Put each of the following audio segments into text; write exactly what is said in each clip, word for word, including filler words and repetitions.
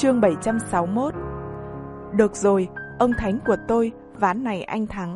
Chương bảy trăm sáu mươi mốt. Được rồi, ông thánh của tôi, ván này anh thắng.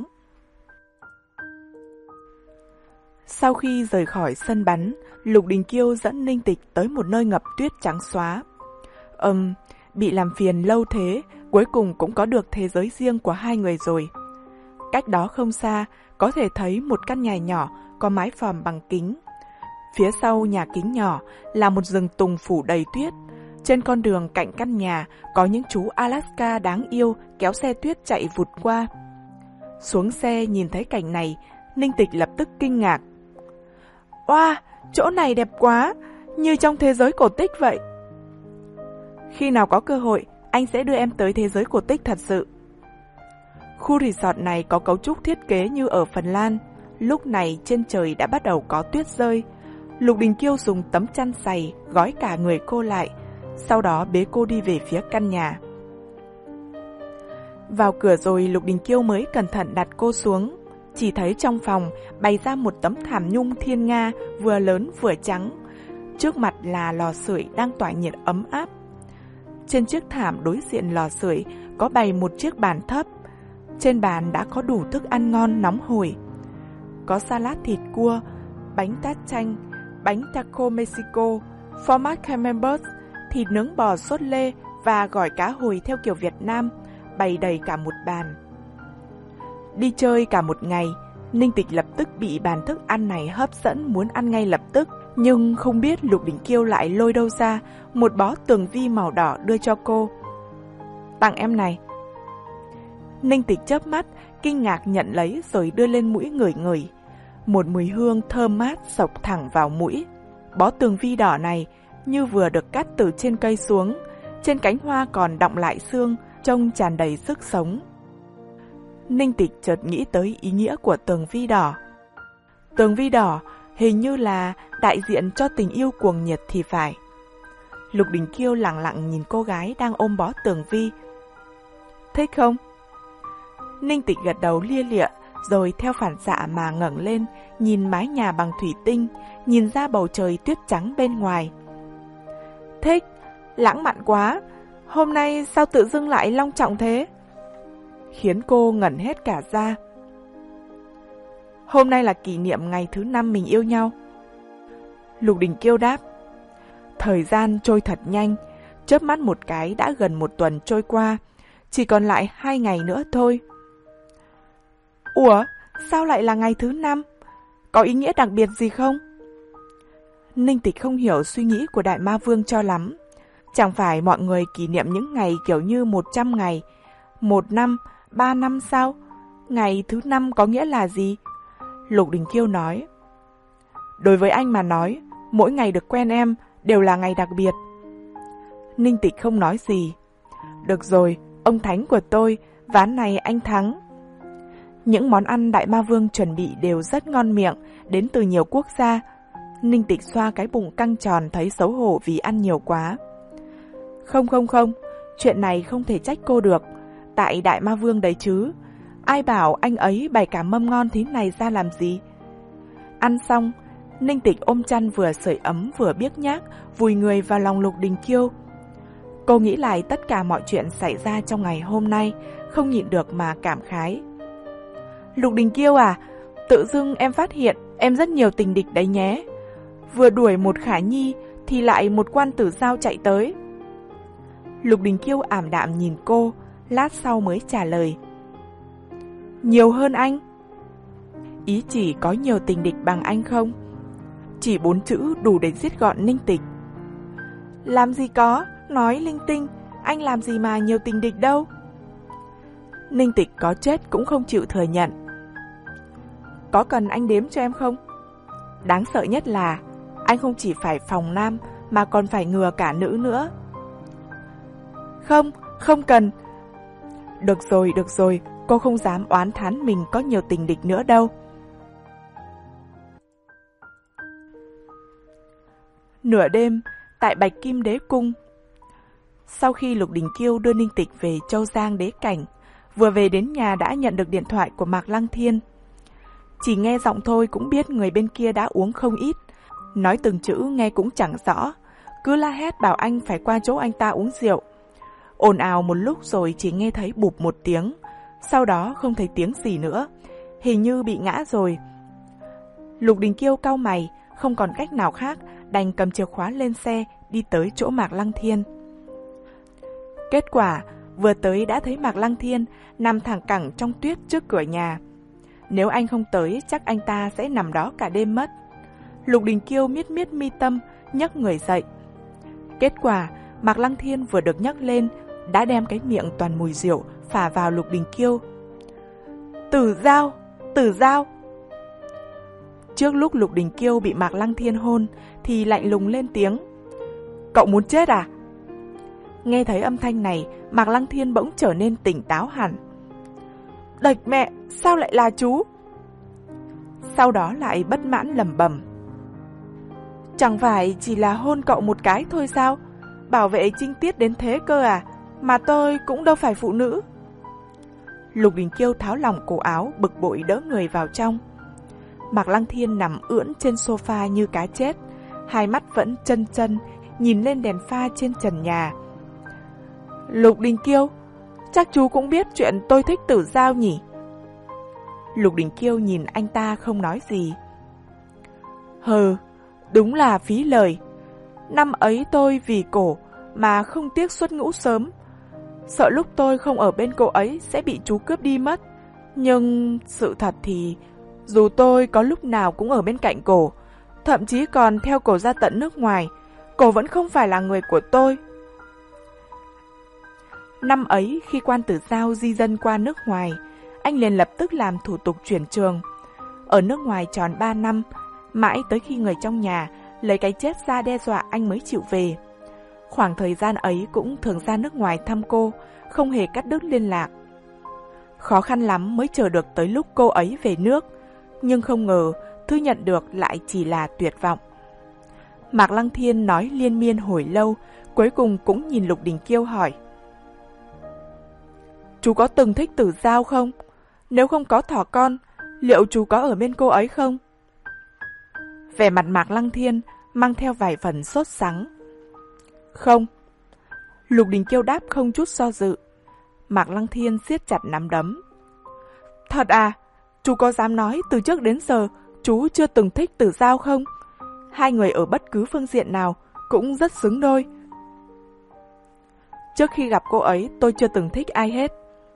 Sau khi rời khỏi sân bắn, Lục Đình Kiêu dẫn Ninh Tịch tới một nơi ngập tuyết trắng xóa. Ừm, bị làm phiền lâu thế, cuối cùng cũng có được thế giới riêng của hai người rồi. Cách đó không xa, có thể thấy một căn nhà nhỏ có mái phòm bằng kính. Phía sau nhà kính nhỏ là một rừng tùng phủ đầy tuyết. Trên con đường cạnh căn nhà có những chú Alaska đáng yêu kéo xe tuyết chạy vụt qua. Xuống xe nhìn thấy cảnh này, Ninh Tịch lập tức kinh ngạc. Oa, wow, chỗ này đẹp quá, như trong thế giới cổ tích vậy. Khi nào có cơ hội, anh sẽ đưa em tới thế giới cổ tích thật sự. Khu resort này có cấu trúc thiết kế như ở Phần Lan. Lúc này trên trời đã bắt đầu có tuyết rơi. Lục Đình Kiêu dùng tấm chăn sày gói cả người cô lại, sau đó bế cô đi về phía căn nhà. Vào cửa rồi Lục Đình Kiêu mới cẩn thận đặt cô xuống. Chỉ thấy trong phòng bày ra một tấm thảm nhung thiên nga vừa lớn vừa trắng. Trước mặt là lò sưởi đang tỏa nhiệt ấm áp. Trên chiếc thảm đối diện lò sưởi có bày một chiếc bàn thấp. Trên bàn đã có đủ thức ăn ngon nóng hổi. Có salad thịt cua, bánh tát chanh, bánh taco Mexico, phó mát camembert, thịt nướng bò sốt lê và gỏi cá hồi theo kiểu Việt Nam, bày đầy cả một bàn. Đi chơi cả một ngày, Ninh Tịch lập tức bị bàn thức ăn này hấp dẫn muốn ăn ngay lập tức. Nhưng không biết Lục Đình Kiêu lại lôi đâu ra một bó tường vi màu đỏ đưa cho cô. Tặng em này. Ninh Tịch chớp mắt, kinh ngạc nhận lấy rồi đưa lên mũi ngửi ngửi. Một mùi hương thơm mát xộc thẳng vào mũi. Bó tường vi đỏ này như vừa được cắt từ trên cây xuống, trên cánh hoa còn đọng lại xương, trông tràn đầy sức sống. Ninh Tịch chợt nghĩ tới ý nghĩa của tường vi đỏ. Tường vi đỏ hình như là đại diện cho tình yêu cuồng nhiệt thì phải. Lục Đình Kiêu lặng lặng nhìn cô gái đang ôm bó tường vi. Thích không? Ninh Tịch gật đầu lia lịa, rồi theo phản xạ mà ngẩng lên, nhìn mái nhà bằng thủy tinh, nhìn ra bầu trời tuyết trắng bên ngoài. Thích, lãng mạn quá, hôm nay sao tự dưng lại long trọng thế? Khiến cô ngẩn hết cả ra. Hôm nay là kỷ niệm ngày thứ năm mình yêu nhau. Lục Đình Kiêu đáp. Thời gian trôi thật nhanh, chớp mắt một cái đã gần một tuần trôi qua, chỉ còn lại hai ngày nữa thôi. Ủa, sao lại là ngày thứ năm? Có ý nghĩa đặc biệt gì không? Ninh Tịch không hiểu suy nghĩ của Đại Ma Vương cho lắm. Chẳng phải mọi người kỷ niệm những ngày kiểu như một trăm ngày, một năm, ba năm sao? Ngày thứ năm có nghĩa là gì? Lục Đình Kiêu nói. Đối với anh mà nói, mỗi ngày được quen em đều là ngày đặc biệt. Ninh Tịch không nói gì. Được rồi, ông thánh của tôi, ván này anh thắng. Những món ăn Đại Ma Vương chuẩn bị đều rất ngon miệng, đến từ nhiều quốc gia. Ninh Tịch xoa cái bụng căng tròn thấy xấu hổ vì ăn nhiều quá. Không không không, chuyện này không thể trách cô được. Tại Đại Ma Vương đấy chứ. Ai bảo anh ấy bày cả mâm ngon thế này ra làm gì? Ăn xong, Ninh Tịch ôm chăn vừa sưởi ấm vừa biếc nhác, vùi người vào lòng Lục Đình Kiêu. Cô nghĩ lại tất cả mọi chuyện xảy ra trong ngày hôm nay, không nhịn được mà cảm khái. Lục Đình Kiêu à, tự dưng em phát hiện em rất nhiều tình địch đấy nhé. Vừa đuổi một Khả Nhi thì lại một quan tử giao chạy tới. Lục Đình Kiêu ảm đạm nhìn cô, lát sau mới trả lời. Nhiều hơn anh? Ý chỉ có nhiều tình địch bằng anh không? Chỉ bốn chữ đủ để giết gọn Ninh Tịch. Làm gì có, nói linh tinh, anh làm gì mà nhiều tình địch đâu. Ninh Tịch có chết cũng không chịu thừa nhận. Có cần anh đếm cho em không? Đáng sợ nhất là anh không chỉ phải phòng nam mà còn phải ngừa cả nữ nữa. Không, không cần. Được rồi, được rồi, cô không dám oán thán mình có nhiều tình địch nữa đâu. Nửa đêm, tại Bạch Kim Đế Cung. Sau khi Lục Đình Kiêu đưa Ninh Tịch về Châu Giang Đế Cảnh, vừa về đến nhà đã nhận được điện thoại của Mạc Lăng Thiên. Chỉ nghe giọng thôi cũng biết người bên kia đã uống không ít, nói từng chữ nghe cũng chẳng rõ, cứ la hét bảo anh phải qua chỗ anh ta uống rượu. Ồn ào một lúc rồi chỉ nghe thấy bụp một tiếng, sau đó không thấy tiếng gì nữa, hình như bị ngã rồi. Lục Đình Kiêu cau mày, không còn cách nào khác, đành cầm chìa khóa lên xe, đi tới chỗ Mạc Lăng Thiên. Kết quả, vừa tới đã thấy Mạc Lăng Thiên nằm thẳng cẳng trong tuyết trước cửa nhà. Nếu anh không tới, chắc anh ta sẽ nằm đó cả đêm mất. Lục Đình Kiêu miết miết mi tâm, nhấc người dậy. Kết quả, Mạc Lăng Thiên vừa được nhấc lên, đã đem cái miệng toàn mùi rượu phả vào Lục Đình Kiêu. Tử Giao! Tử Giao! Trước lúc Lục Đình Kiêu bị Mạc Lăng Thiên hôn, thì lạnh lùng lên tiếng. Cậu muốn chết à? Nghe thấy âm thanh này, Mạc Lăng Thiên bỗng trở nên tỉnh táo hẳn. Đạch mẹ, sao lại là chú? Sau đó lại bất mãn lẩm bẩm. Chẳng phải chỉ là hôn cậu một cái thôi sao? Bảo vệ trinh tiết đến thế cơ à? Mà tôi cũng đâu phải phụ nữ. Lục Đình Kiêu tháo lỏng cổ áo, bực bội đỡ người vào trong. Mạc Lăng Thiên nằm ưỡn trên sofa như cá chết, hai mắt vẫn chân chân, nhìn lên đèn pha trên trần nhà. Lục Đình Kiêu, chắc chú cũng biết chuyện tôi thích Tử Giao nhỉ? Lục Đình Kiêu nhìn anh ta không nói gì. Hừ, đúng là phí lời. Năm ấy tôi vì cổ mà không tiếc xuất ngũ sớm, sợ lúc tôi không ở bên cô ấy sẽ bị chú cướp đi mất. Nhưng sự thật thì dù tôi có lúc nào cũng ở bên cạnh cổ, thậm chí còn theo cổ ra tận nước ngoài, cổ vẫn không phải là người của tôi. Năm ấy khi quan Tử Giao di dân qua nước ngoài, anh liền lập tức làm thủ tục chuyển trường. Ở nước ngoài tròn ba năm, mãi tới khi người trong nhà lấy cái chết ra đe dọa anh mới chịu về. Khoảng thời gian ấy cũng thường ra nước ngoài thăm cô, không hề cắt đứt liên lạc. Khó khăn lắm mới chờ được tới lúc cô ấy về nước, nhưng không ngờ thứ nhận được lại chỉ là tuyệt vọng. Mạc Lăng Thiên nói liên miên hồi lâu, cuối cùng cũng nhìn Lục Đình Kiêu hỏi. Chú có từng thích Tử Giao không? Nếu không có thỏ con, liệu chú có ở bên cô ấy không? Vẻ mặt Mạc Lăng Thiên mang theo vài phần sốt sắng. Không. Lục Đình Kiêu đáp không chút do dự. Mạc Lăng Thiên siết chặt nắm đấm. Thật à? Chú có dám nói từ trước đến giờ chú chưa từng thích Tử Giao không? Hai người ở bất cứ phương diện nào cũng rất xứng đôi. Trước khi gặp cô ấy tôi chưa từng thích ai hết.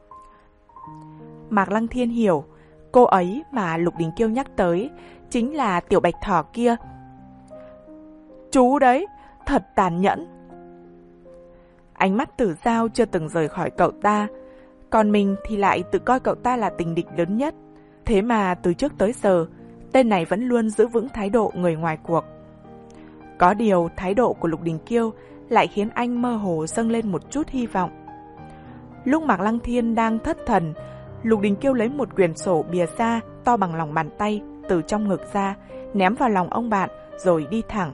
Mạc Lăng Thiên hiểu, cô ấy mà Lục Đình Kiêu nhắc tới chính là tiểu bạch thỏ kia. Chú đấy, thật tàn nhẫn. Ánh mắt Tử Giao chưa từng rời khỏi cậu ta, còn mình thì lại tự coi cậu ta là tình địch lớn nhất. Thế mà từ trước tới giờ, tên này vẫn luôn giữ vững thái độ người ngoài cuộc. Có điều thái độ của Lục Đình Kiêu lại khiến anh mơ hồ dâng lên một chút hy vọng. Lúc Mạc Lăng Thiên đang thất thần, Lục Đình Kiêu lấy một quyển sổ bìa da to bằng lòng bàn tay từ trong ngực ra, ném vào lòng ông bạn rồi đi thẳng.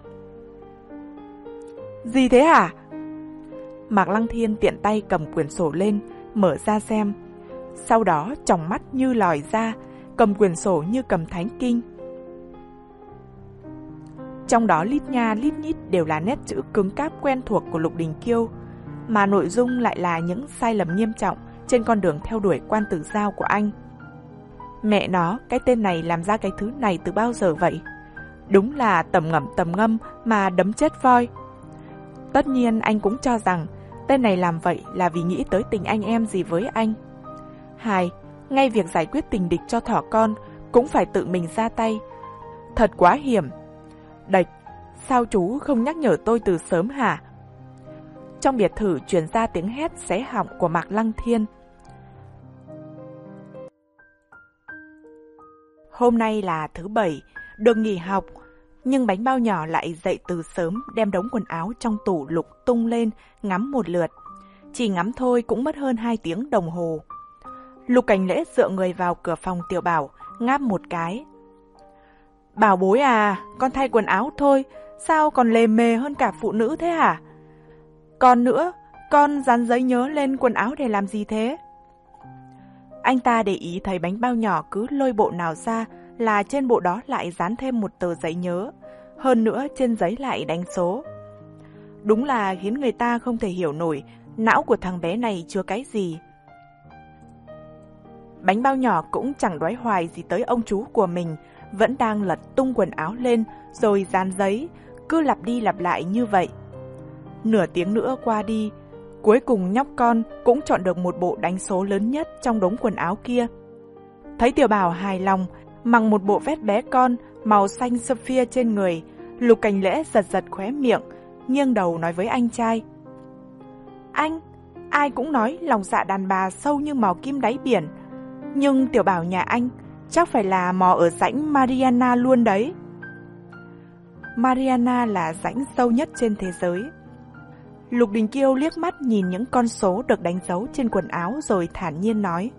Gì thế hả? Mạc Lăng Thiên tiện tay cầm quyển sổ lên, mở ra xem. Sau đó tròng mắt như lòi ra, cầm quyển sổ như cầm thánh kinh. Trong đó lít nha lít nhít đều là nét chữ cứng cáp quen thuộc của Lục Đình Kiêu, mà nội dung lại là những sai lầm nghiêm trọng trên con đường theo đuổi quan Tử Giao của anh. Mẹ nó, cái tên này làm ra cái thứ này từ bao giờ vậy? Đúng là tầm ngẫm tầm ngâm mà đấm chết voi. Tất nhiên anh cũng cho rằng tên này làm vậy là vì nghĩ tới tình anh em gì với anh. Hai, ngay việc giải quyết tình địch cho thỏ con cũng phải tự mình ra tay. Thật quá hiểm. Đạch, sao chú không nhắc nhở tôi từ sớm hả? Trong biệt thự truyền ra tiếng hét xé họng của Mạc Lăng Thiên. Hôm nay là thứ bảy, được nghỉ học, nhưng bánh bao nhỏ lại dậy từ sớm đem đống quần áo trong tủ lục tung lên ngắm một lượt. Chỉ ngắm thôi cũng mất hơn hai tiếng đồng hồ. Lục Cảnh Lễ dựa người vào cửa phòng Tiểu Bảo, ngáp một cái. Bảo bối à, con thay quần áo thôi, sao còn lề mề hơn cả phụ nữ thế hả? Còn nữa, con dán giấy nhớ lên quần áo để làm gì thế? Anh ta để ý thấy bánh bao nhỏ cứ lôi bộ nào ra là trên bộ đó lại dán thêm một tờ giấy nhớ, hơn nữa trên giấy lại đánh số. Đúng là khiến người ta không thể hiểu nổi Não của thằng bé này chứa cái gì? Bánh bao nhỏ cũng chẳng đoái hoài gì tới ông chú của mình, vẫn đang lật tung quần áo lên rồi dán giấy, cứ lặp đi lặp lại như vậy. Nửa tiếng nữa qua đi, cuối cùng nhóc con cũng chọn được một bộ đánh số lớn nhất trong đống quần áo kia. Thấy Tiểu Bảo hài lòng, mặc một bộ vest bé con màu xanh sapphire trên người, Lục Cảnh Lễ giật giật khóe miệng, nghiêng đầu nói với anh trai. Anh, ai cũng nói lòng dạ đàn bà sâu như mò kim đáy biển, nhưng Tiểu Bảo nhà anh chắc phải là mò ở rãnh Mariana luôn đấy. Mariana là rãnh sâu nhất trên thế giới. Lục Đình Kiêu liếc mắt nhìn những con số được đánh dấu trên quần áo rồi thản nhiên nói.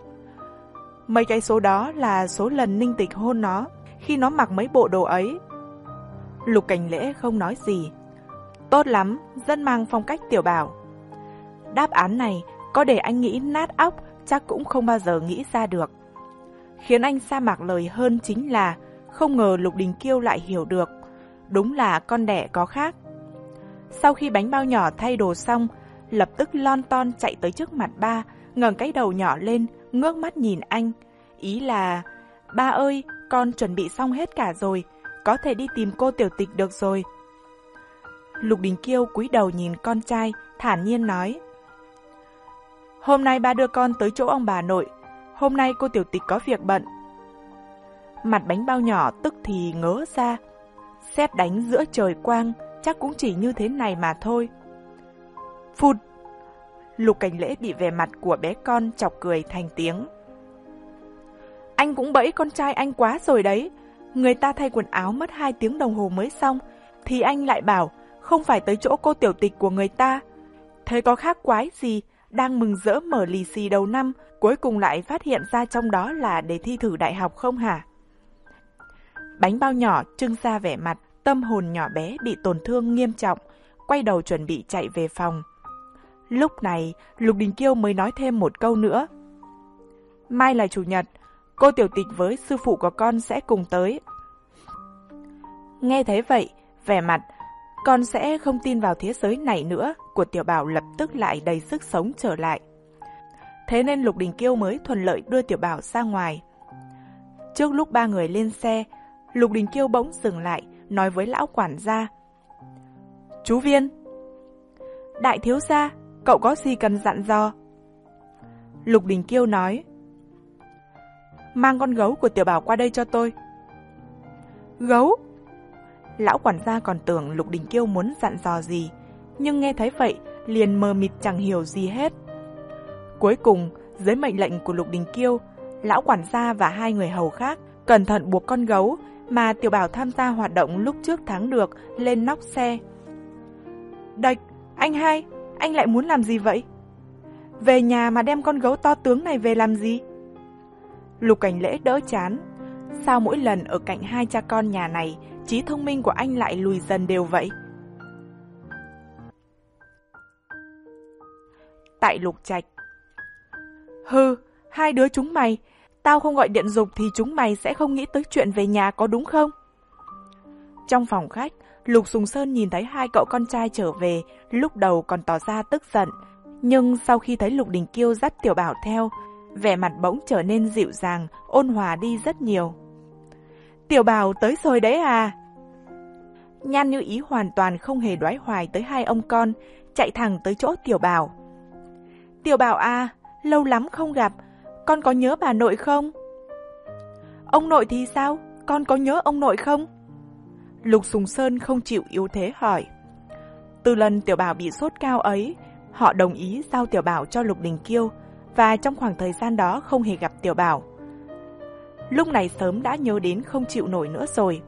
Mấy cái số đó là số lần Ninh Tịch hôn nó khi nó mặc mấy bộ đồ ấy. Lục Cảnh Lễ không nói gì. Tốt lắm, rất mang phong cách Tiểu Bảo. Đáp án này có để anh nghĩ nát óc chắc cũng không bao giờ nghĩ ra được. Khiến anh sa mạc lời hơn chính là không ngờ Lục Đình Kiêu lại hiểu được. Đúng là con đẻ có khác. Sau khi bánh bao nhỏ thay đồ xong, lập tức lon ton chạy tới trước mặt ba, ngẩng cái đầu nhỏ lên, ngước mắt nhìn anh. Ý là, ba ơi, con chuẩn bị xong hết cả rồi, có thể đi tìm cô Tiểu Tịch được rồi. Lục Đình Kiêu cúi đầu nhìn con trai, thản nhiên nói. Hôm nay ba đưa con tới chỗ ông bà nội, hôm nay cô Tiểu Tịch có việc bận. Mặt bánh bao nhỏ tức thì ngớ ra. Sét đánh giữa trời quang, chắc cũng chỉ như thế này mà thôi. Phụt! Lục Cảnh Lễ bị vẻ mặt của bé con chọc cười thành tiếng. Anh cũng bẫy con trai anh quá rồi đấy. Người ta thay quần áo mất hai tiếng đồng hồ mới xong, thì anh lại bảo không phải tới chỗ cô Tiểu Tịch của người ta. Thế có khác quái gì, đang mừng rỡ mở lì xì đầu năm, cuối cùng lại phát hiện ra trong đó là để thi thử đại học không hả? Bánh bao nhỏ trưng ra vẻ mặt, tâm hồn nhỏ bé bị tổn thương nghiêm trọng, quay đầu chuẩn bị chạy về phòng. Lúc này, Lục Đình Kiêu mới nói thêm một câu nữa. Mai là chủ nhật, cô Tiểu Tịch với sư phụ của con sẽ cùng tới. Nghe thấy vậy, vẻ mặt, con sẽ không tin vào thế giới này nữa, của Tiểu Bảo lập tức lại đầy sức sống trở lại. Thế nên Lục Đình Kiêu mới thuận lợi đưa Tiểu Bảo ra ngoài. Trước lúc ba người lên xe, Lục Đình Kiêu bỗng dừng lại, nói với lão quản gia. Chú Viên! Đại thiếu gia, cậu có gì cần dặn dò? Lục Đình Kiêu nói. Mang con gấu của Tiểu Bảo qua đây cho tôi. Gấu? Lão quản gia còn tưởng Lục Đình Kiêu muốn dặn dò gì, nhưng nghe thấy vậy liền mờ mịt chẳng hiểu gì hết. Cuối cùng, dưới mệnh lệnh của Lục Đình Kiêu, lão quản gia và hai người hầu khác cẩn thận buộc con gấu mà Tiểu Bảo tham gia hoạt động lúc trước thắng được lên nóc xe. Đạch, anh hai, anh lại muốn làm gì vậy? Về nhà mà đem con gấu to tướng này về làm gì? Lục Cảnh Lễ đỡ chán. Sao mỗi lần ở cạnh hai cha con nhà này, trí thông minh của anh lại lùi dần đều vậy? Tại Lục Trạch. Hừ, hai đứa chúng mày, tao không gọi điện giục thì chúng mày sẽ không nghĩ tới chuyện về nhà có đúng không? Trong phòng khách, Lục Sùng Sơn nhìn thấy hai cậu con trai trở về, lúc đầu còn tỏ ra tức giận, nhưng sau khi thấy Lục Đình Kiêu dắt Tiểu Bảo theo, vẻ mặt bỗng trở nên dịu dàng, ôn hòa đi rất nhiều. Tiểu Bảo tới rồi đấy à? Nhan Như Ý hoàn toàn không hề đoái hoài tới hai ông con, chạy thẳng tới chỗ Tiểu Bảo. Tiểu Bảo à, lâu lắm không gặp, con có nhớ bà nội không? Ông nội thì sao? Con có nhớ ông nội không? Lục Sùng Sơn không chịu yếu thế hỏi. Từ lần Tiểu Bảo bị sốt cao ấy, họ đồng ý giao Tiểu Bảo cho Lục Đình Kiêu, và trong khoảng thời gian đó không hề gặp Tiểu Bảo. Lúc này sớm đã nhớ đến không chịu nổi nữa rồi.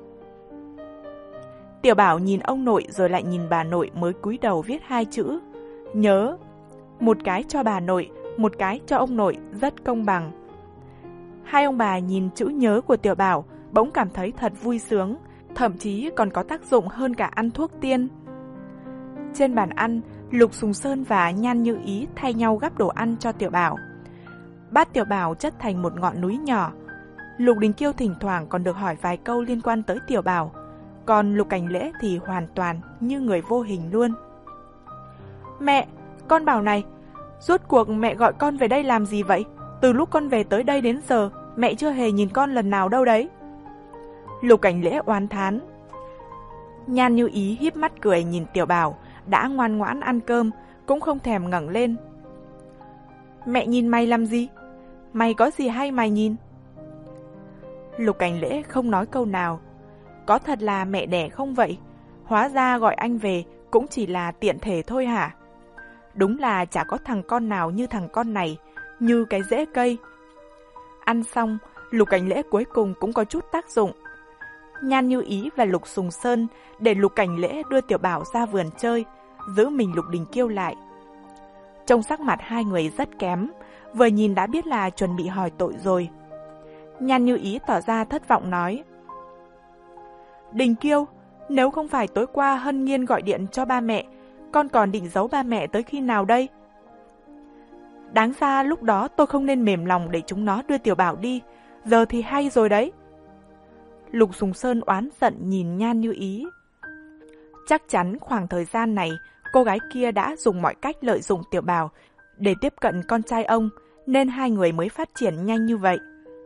Tiểu Bảo nhìn ông nội rồi lại nhìn bà nội mới cúi đầu viết hai chữ nhớ. Một cái cho bà nội, một cái cho ông nội, rất công bằng. Hai ông bà nhìn chữ nhớ của Tiểu Bảo bỗng cảm thấy thật vui sướng, thậm chí còn có tác dụng hơn cả ăn thuốc tiên. Trên bàn ăn, Lục Sùng Sơn và Nhan Như Ý thay nhau gắp đồ ăn cho Tiểu Bảo. Bát Tiểu Bảo chất thành một ngọn núi nhỏ. Lục Đình Kiêu thỉnh thoảng còn được hỏi vài câu liên quan tới Tiểu Bảo, còn Lục Cảnh Lễ thì hoàn toàn như người vô hình luôn. Mẹ, con bảo này, rốt cuộc mẹ gọi con về đây làm gì vậy? Từ lúc con về tới đây đến giờ, mẹ chưa hề nhìn con lần nào đâu đấy. Lục Cảnh Lễ oán thán. Nhan Như Ý híp mắt cười nhìn Tiểu Bảo đã ngoan ngoãn ăn cơm, cũng không thèm ngẩng lên. Mẹ nhìn mày làm gì? Mày có gì hay mày nhìn? Lục Cảnh Lễ không nói câu nào. Có thật là mẹ đẻ không vậy? Hóa ra gọi anh về cũng chỉ là tiện thể thôi hả? Đúng là chả có thằng con nào như thằng con này, như cái rễ cây. Ăn xong, Lục Cảnh Lễ cuối cùng cũng có chút tác dụng. Nhan Như Ý và Lục Sùng Sơn để Lục Cảnh Lễ đưa Tiểu Bảo ra vườn chơi, giữ mình Lục Đình Kiêu lại. Trông sắc mặt hai người rất kém, vừa nhìn đã biết là chuẩn bị hỏi tội rồi. Nhan Như Ý tỏ ra thất vọng nói. Đình Kiêu, nếu không phải tối qua Hân Nhiên gọi điện cho ba mẹ, con còn định giấu ba mẹ tới khi nào đây? Đáng ra lúc đó tôi không nên mềm lòng để chúng nó đưa Tiểu Bảo đi, giờ thì hay rồi đấy. Lục Sùng Sơn oán giận nhìn Nhan Như Ý. Chắc chắn khoảng thời gian này, cô gái kia đã dùng mọi cách lợi dụng Tiểu Bảo để tiếp cận con trai ông, nên hai người mới phát triển nhanh như vậy.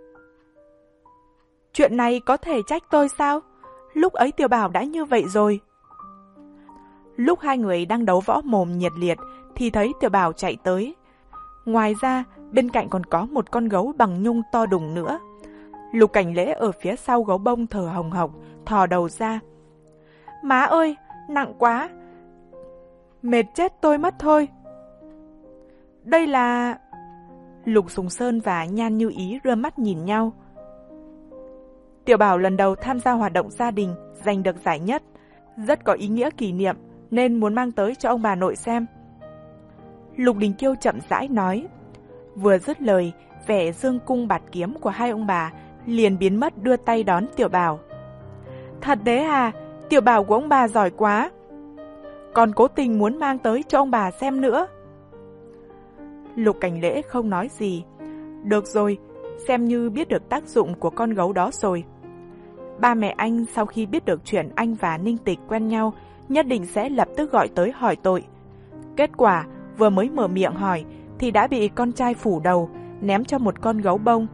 Chuyện này có thể trách tôi sao? Lúc ấy Tiểu Bảo đã như vậy rồi. Lúc hai người đang đấu võ mồm nhiệt liệt thì thấy Tiểu Bảo chạy tới. Ngoài ra, bên cạnh còn có một con gấu bằng nhung to đùng nữa. Lục Cảnh Lễ ở phía sau gấu bông thở hồng hộc, thò đầu ra. Má ơi, nặng quá. Mệt chết tôi mất thôi. Đây là... Lục Sùng Sơn và Nhan Như Ý đưa mắt nhìn nhau. Tiểu Bảo lần đầu tham gia hoạt động gia đình, giành được giải nhất. Rất có ý nghĩa kỷ niệm, nên muốn mang tới cho ông bà nội xem. Lục Đình Kiêu chậm rãi nói. Vừa dứt lời, vẻ dương cung bạt kiếm của hai ông bà liền biến mất, đưa tay đón Tiểu Bảo. Thật đấy à, Tiểu Bảo của ông bà giỏi quá. Còn cố tình muốn mang tới cho ông bà xem nữa. Lục Cảnh Lễ không nói gì. Được rồi, xem như biết được tác dụng của con gấu đó rồi. Ba mẹ anh sau khi biết được chuyện anh và Ninh Tịch quen nhau, nhất định sẽ lập tức gọi tới hỏi tội. Kết quả, vừa mới mở miệng hỏi, thì đã bị con trai phủ đầu, ném cho một con gấu bông.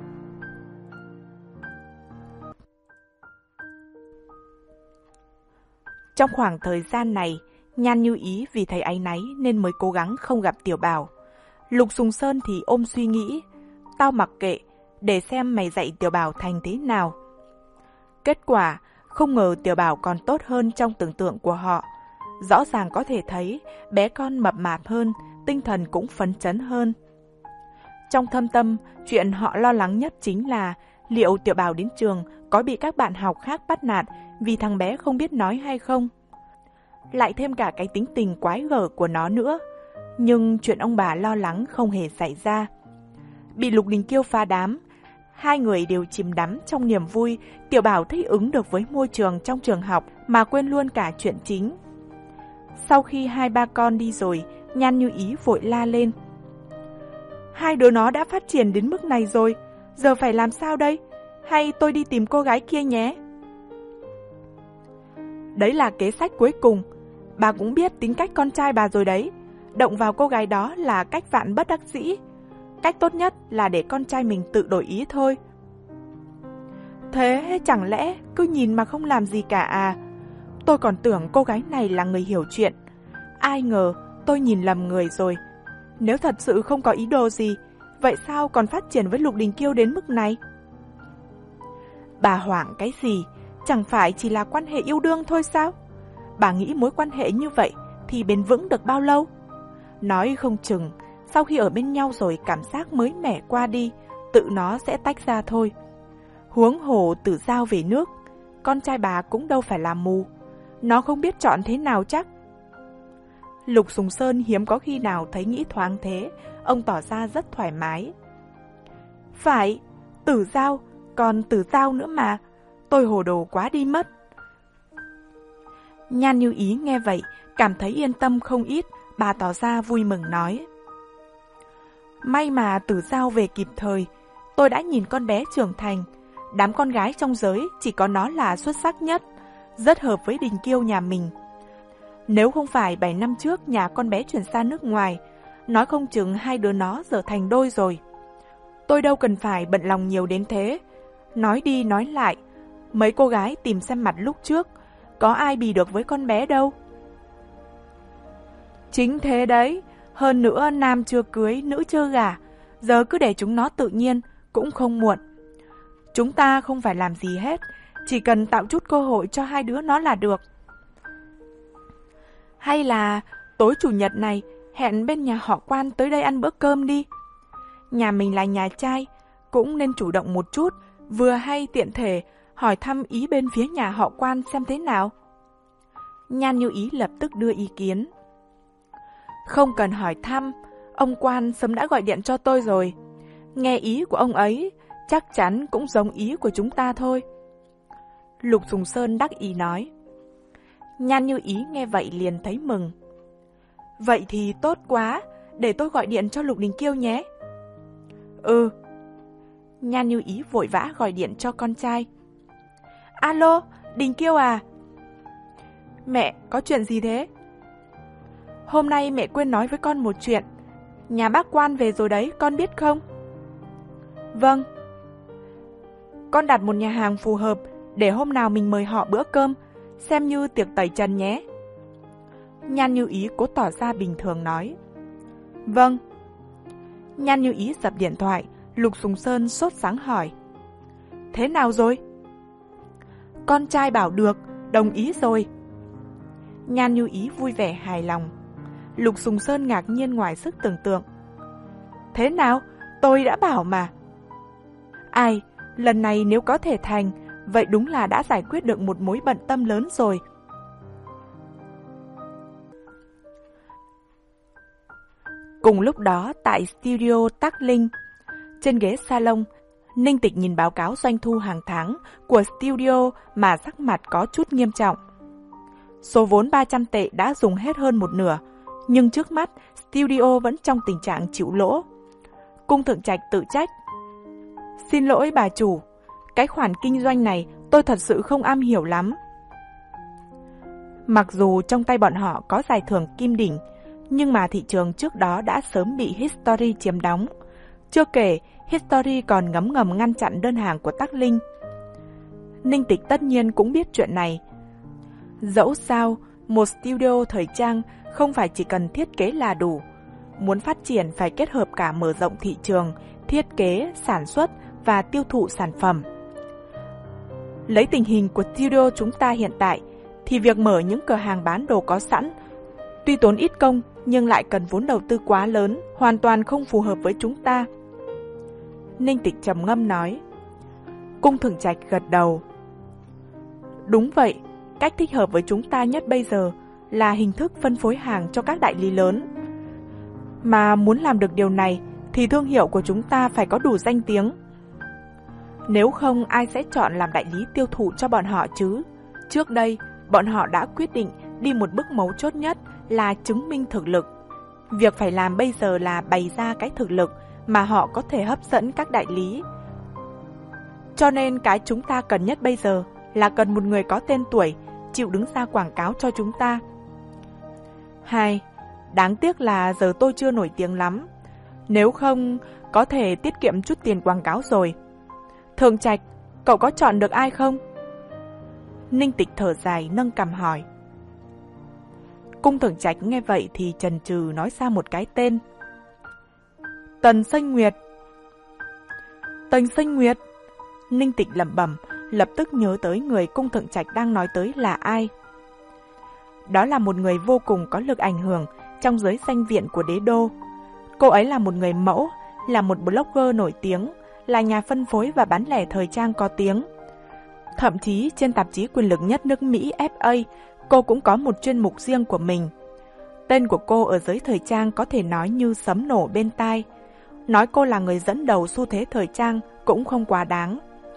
Trong khoảng thời gian này, Nhan Như Ý vì thấy áy náy nên mới cố gắng không gặp Tiểu Bảo. Lục Sùng Sơn thì ôm suy nghĩ, tao mặc kệ, để xem mày dạy Tiểu Bảo thành thế nào. Kết quả, không ngờ Tiểu Bảo còn tốt hơn trong tưởng tượng của họ. Rõ ràng có thể thấy bé con mập mạp hơn, tinh thần cũng phấn chấn hơn. Trong thâm tâm, chuyện họ lo lắng nhất chính là liệu Tiểu Bảo đến trường có bị các bạn học khác bắt nạt vì thằng bé không biết nói hay không. Lại thêm cả cái tính tình quái gở của nó nữa. Nhưng chuyện ông bà lo lắng không hề xảy ra. Bị Lục Đình Kiêu phá đám, hai người đều chìm đắm trong niềm vui. Tiểu Bảo thích ứng được với môi trường trong trường học mà quên luôn cả chuyện chính. Sau khi hai ba con đi rồi, Nhan Như Ý vội la lên. Hai đứa nó đã phát triển đến mức này rồi, giờ phải làm sao đây? Hay tôi đi tìm cô gái kia nhé? Đấy là kế sách cuối cùng. Bà cũng biết tính cách con trai bà rồi đấy. Động vào cô gái đó là cách vạn bất đắc dĩ. Cách tốt nhất là để con trai mình tự đổi ý thôi. Thế chẳng lẽ cứ nhìn mà không làm gì cả à? Tôi còn tưởng cô gái này là người hiểu chuyện. Ai ngờ tôi nhìn lầm người rồi. Nếu thật sự không có ý đồ gì, vậy sao còn phát triển với Lục Đình Kiêu đến mức này? Bà hoảng cái gì? Chẳng phải chỉ là quan hệ yêu đương thôi sao? Bà nghĩ mối quan hệ như vậy thì bền vững được bao lâu? Nói không chừng, sau khi ở bên nhau rồi cảm giác mới mẻ qua đi, tự nó sẽ tách ra thôi. Huống hồ Tử Giao về nước, con trai bà cũng đâu phải là mù. Nó không biết chọn thế nào chắc. Lục Sùng Sơn hiếm có khi nào thấy nghĩ thoáng thế, ông tỏ ra rất thoải mái. Phải, Tử Giao, còn Tử Giao nữa mà, tôi hồ đồ quá đi mất. Nhan Như Ý nghe vậy, cảm thấy yên tâm không ít, bà tỏ ra vui mừng nói. May mà Tử Giao về kịp thời, tôi đã nhìn con bé trưởng thành. Đám con gái trong giới chỉ có nó là xuất sắc nhất, rất hợp với Đình Kiêu nhà mình. Nếu không phải bảy năm trước nhà con bé chuyển ra nước ngoài, nói không chừng hai đứa nó giờ thành đôi rồi. Tôi đâu cần phải bận lòng nhiều đến thế. Nói đi nói lại, mấy cô gái tìm xem mặt lúc trước, có ai bì được với con bé đâu. Chính thế đấy, hơn nữa nam chưa cưới, nữ chưa gả, giờ cứ để chúng nó tự nhiên, cũng không muộn. Chúng ta không phải làm gì hết, chỉ cần tạo chút cơ hội cho hai đứa nó là được. Hay là tối chủ nhật này hẹn bên nhà họ Quan tới đây ăn bữa cơm đi. Nhà mình là nhà trai, cũng nên chủ động một chút, vừa hay tiện thể hỏi thăm ý bên phía nhà họ Quan xem thế nào. Nhan Như Ý lập tức đưa ý kiến. Không cần hỏi thăm, ông Quan sớm đã gọi điện cho tôi rồi. Nghe ý của ông ấy, chắc chắn cũng giống ý của chúng ta thôi. Lục Sùng Sơn đắc ý nói. Nhan Như Ý nghe vậy liền thấy mừng. Vậy thì tốt quá, để tôi gọi điện cho Lục Đình Kiêu nhé. Ừ. Nhan Như Ý vội vã gọi điện cho con trai. Alo, Đình Kiêu à? Mẹ, có chuyện gì thế? Hôm nay mẹ quên nói với con một chuyện. Nhà bác Quan về rồi đấy, con biết không? Vâng. Con đặt một nhà hàng phù hợp để hôm nào mình mời họ bữa cơm, xem như tiệc tẩy trần nhé. Nhan Như Ý cố tỏ ra bình thường nói. Vâng. Nhan Như Ý dập điện thoại, Lục Sùng Sơn sốt sắng hỏi. Thế nào rồi? Con trai bảo được, đồng ý rồi. Nhan Như Ý vui vẻ hài lòng. Lục Sùng Sơn ngạc nhiên ngoài sức tưởng tượng. Thế nào? Tôi đã bảo mà. Ai, lần này nếu có thể thành, vậy đúng là đã giải quyết được một mối bận tâm lớn rồi. Cùng lúc đó tại studio Tắc Linh, trên ghế salon, Ninh Tịch nhìn báo cáo doanh thu hàng tháng của studio mà sắc mặt có chút nghiêm trọng. Số vốn ba trăm tệ đã dùng hết hơn một nửa, nhưng trước mắt studio vẫn trong tình trạng chịu lỗ. Cung Thượng Trạch tự trách. Xin lỗi bà chủ, cái khoản kinh doanh này tôi thật sự không am hiểu lắm. Mặc dù trong tay bọn họ có giải thưởng kim đỉnh, nhưng mà thị trường trước đó đã sớm bị History chiếm đóng. Chưa kể, History còn ngấm ngầm ngăn chặn đơn hàng của Tắc Linh. Ninh Tịch tất nhiên cũng biết chuyện này. Dẫu sao, một studio thời trang không phải chỉ cần thiết kế là đủ. Muốn phát triển phải kết hợp cả mở rộng thị trường, thiết kế, sản xuất và tiêu thụ sản phẩm. Lấy tình hình của studio chúng ta hiện tại, thì việc mở những cửa hàng bán đồ có sẵn, tuy tốn ít công nhưng lại cần vốn đầu tư quá lớn, hoàn toàn không phù hợp với chúng ta. Ninh Tịch trầm ngâm nói. Cung Thượng Trạch gật đầu. Đúng vậy, cách thích hợp với chúng ta nhất bây giờ là hình thức phân phối hàng cho các đại lý lớn. Mà muốn làm được điều này thì thương hiệu của chúng ta phải có đủ danh tiếng. Nếu không ai sẽ chọn làm đại lý tiêu thụ cho bọn họ chứ. Trước đây, bọn họ đã quyết định đi một bước mấu chốt nhất là chứng minh thực lực. Việc phải làm bây giờ là bày ra cái thực lực mà họ có thể hấp dẫn các đại lý. Cho nên cái chúng ta cần nhất bây giờ là cần một người có tên tuổi, chịu đứng ra quảng cáo cho chúng ta. Hai, đáng tiếc là giờ tôi chưa nổi tiếng lắm. Nếu không, có thể tiết kiệm chút tiền quảng cáo rồi. Thượng Trạch, cậu có chọn được ai không? Ninh Tịch thở dài nâng cằm hỏi. Cung Thượng Trạch nghe vậy thì chần chừ nói ra một cái tên. Tần Xanh Nguyệt. Tần Xanh Nguyệt. Ninh Tịch lẩm bẩm, lập tức nhớ tới người Cung Thượng Trạch đang nói tới là ai. Đó là một người vô cùng có lực ảnh hưởng trong giới danh viện của đế đô. Cô ấy là một người mẫu, là một blogger nổi tiếng, là nhà phân phối và bán lẻ thời trang có tiếng. Thậm chí trên tạp chí quyền lực nhất nước Mỹ ép a, cô cũng có một chuyên mục riêng của mình. Tên của cô ở giới thời trang có thể nói như sấm nổ bên tai. Nói cô là người dẫn đầu xu thế thời trang cũng không quá đáng.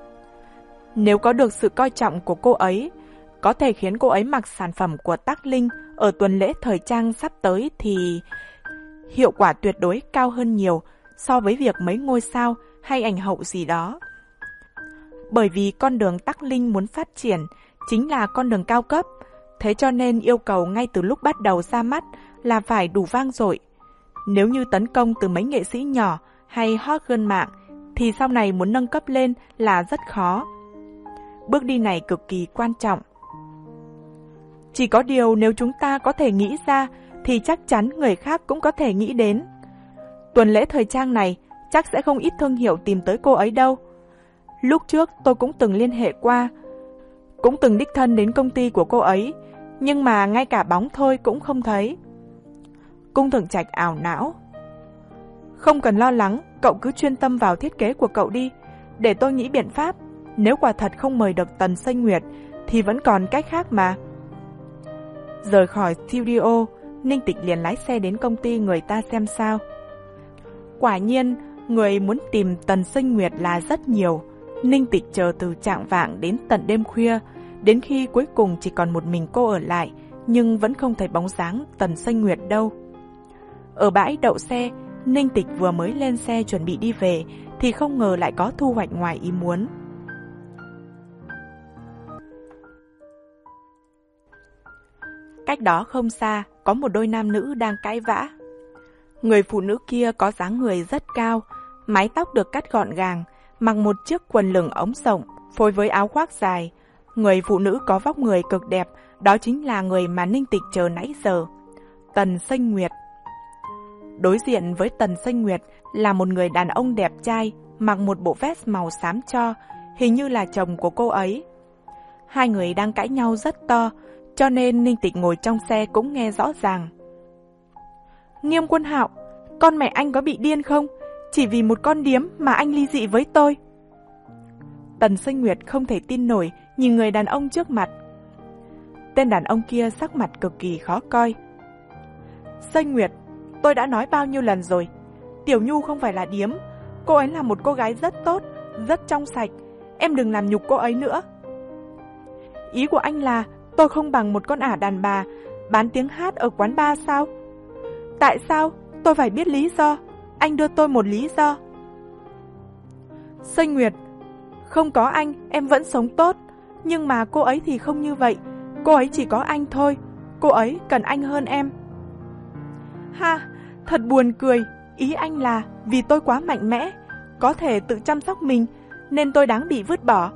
Nếu có được sự coi trọng của cô ấy, có thể khiến cô ấy mặc sản phẩm của Tắc Linh ở tuần lễ thời trang sắp tới thì hiệu quả tuyệt đối cao hơn nhiều so với việc mấy ngôi sao hay ảnh hậu gì đó. Bởi vì con đường Tắc Linh muốn phát triển chính là con đường cao cấp, thế cho nên yêu cầu ngay từ lúc bắt đầu ra mắt là phải đủ vang dội. Nếu như tấn công từ mấy nghệ sĩ nhỏ hay hot girl mạng, thì sau này muốn nâng cấp lên là rất khó. Bước đi này cực kỳ quan trọng. Chỉ có điều nếu chúng ta có thể nghĩ ra, thì chắc chắn người khác cũng có thể nghĩ đến. Tuần lễ thời trang này chắc sẽ không ít thương hiệu tìm tới cô ấy đâu. Lúc trước tôi cũng từng liên hệ qua, cũng từng đích thân đến công ty của cô ấy, nhưng mà ngay cả bóng thôi cũng không thấy. Cung Thượng Trạch ảo não. Không cần lo lắng, cậu cứ chuyên tâm vào thiết kế của cậu đi, để tôi nghĩ biện pháp. Nếu quả thật không mời được Tần Xanh Nguyệt, thì vẫn còn cách khác mà. Rời khỏi studio, Ninh Tịch liền lái xe đến công ty người ta xem sao. Quả nhiên, người muốn tìm Tần Xanh Nguyệt là rất nhiều. Ninh Tịch chờ từ chạng vạng đến tận đêm khuya, đến khi cuối cùng chỉ còn một mình cô ở lại, nhưng vẫn không thấy bóng dáng Tần Xanh Nguyệt đâu. Ở bãi đậu xe, Ninh Tịch vừa mới lên xe chuẩn bị đi về, thì không ngờ lại có thu hoạch ngoài ý muốn. Cách đó không xa, có một đôi nam nữ đang cãi vã. Người phụ nữ kia có dáng người rất cao, mái tóc được cắt gọn gàng, mặc một chiếc quần lửng ống rộng, phối với áo khoác dài. Người phụ nữ có vóc người cực đẹp, đó chính là người mà Ninh Tịch chờ nãy giờ, Tần Xanh Nguyệt. Đối diện với Tần Xanh Nguyệt là một người đàn ông đẹp trai, mặc một bộ vest màu xám tro, hình như là chồng của cô ấy. Hai người đang cãi nhau rất to, cho nên Ninh Tịch ngồi trong xe cũng nghe rõ ràng. Nghiêm Quân Hạo, con mẹ anh có bị điên không? Chỉ vì một con điếm mà anh ly dị với tôi. Tần Xanh Nguyệt không thể tin nổi nhìn người đàn ông trước mặt. Tên đàn ông kia sắc mặt cực kỳ khó coi. Xanh Nguyệt, tôi đã nói bao nhiêu lần rồi, Tiểu Nhu không phải là điếm, cô ấy là một cô gái rất tốt, rất trong sạch, em đừng làm nhục cô ấy nữa. Ý của anh là tôi không bằng một con ả đàn bà bán tiếng hát ở quán bar sao? Tại sao? Tôi phải biết lý do. Anh đưa tôi một lý do. Xanh Nguyệt, không có anh, em vẫn sống tốt. Nhưng mà cô ấy thì không như vậy. Cô ấy chỉ có anh thôi. Cô ấy cần anh hơn em. Ha, thật buồn cười. Ý anh là vì tôi quá mạnh mẽ, có thể tự chăm sóc mình, nên tôi đáng bị vứt bỏ.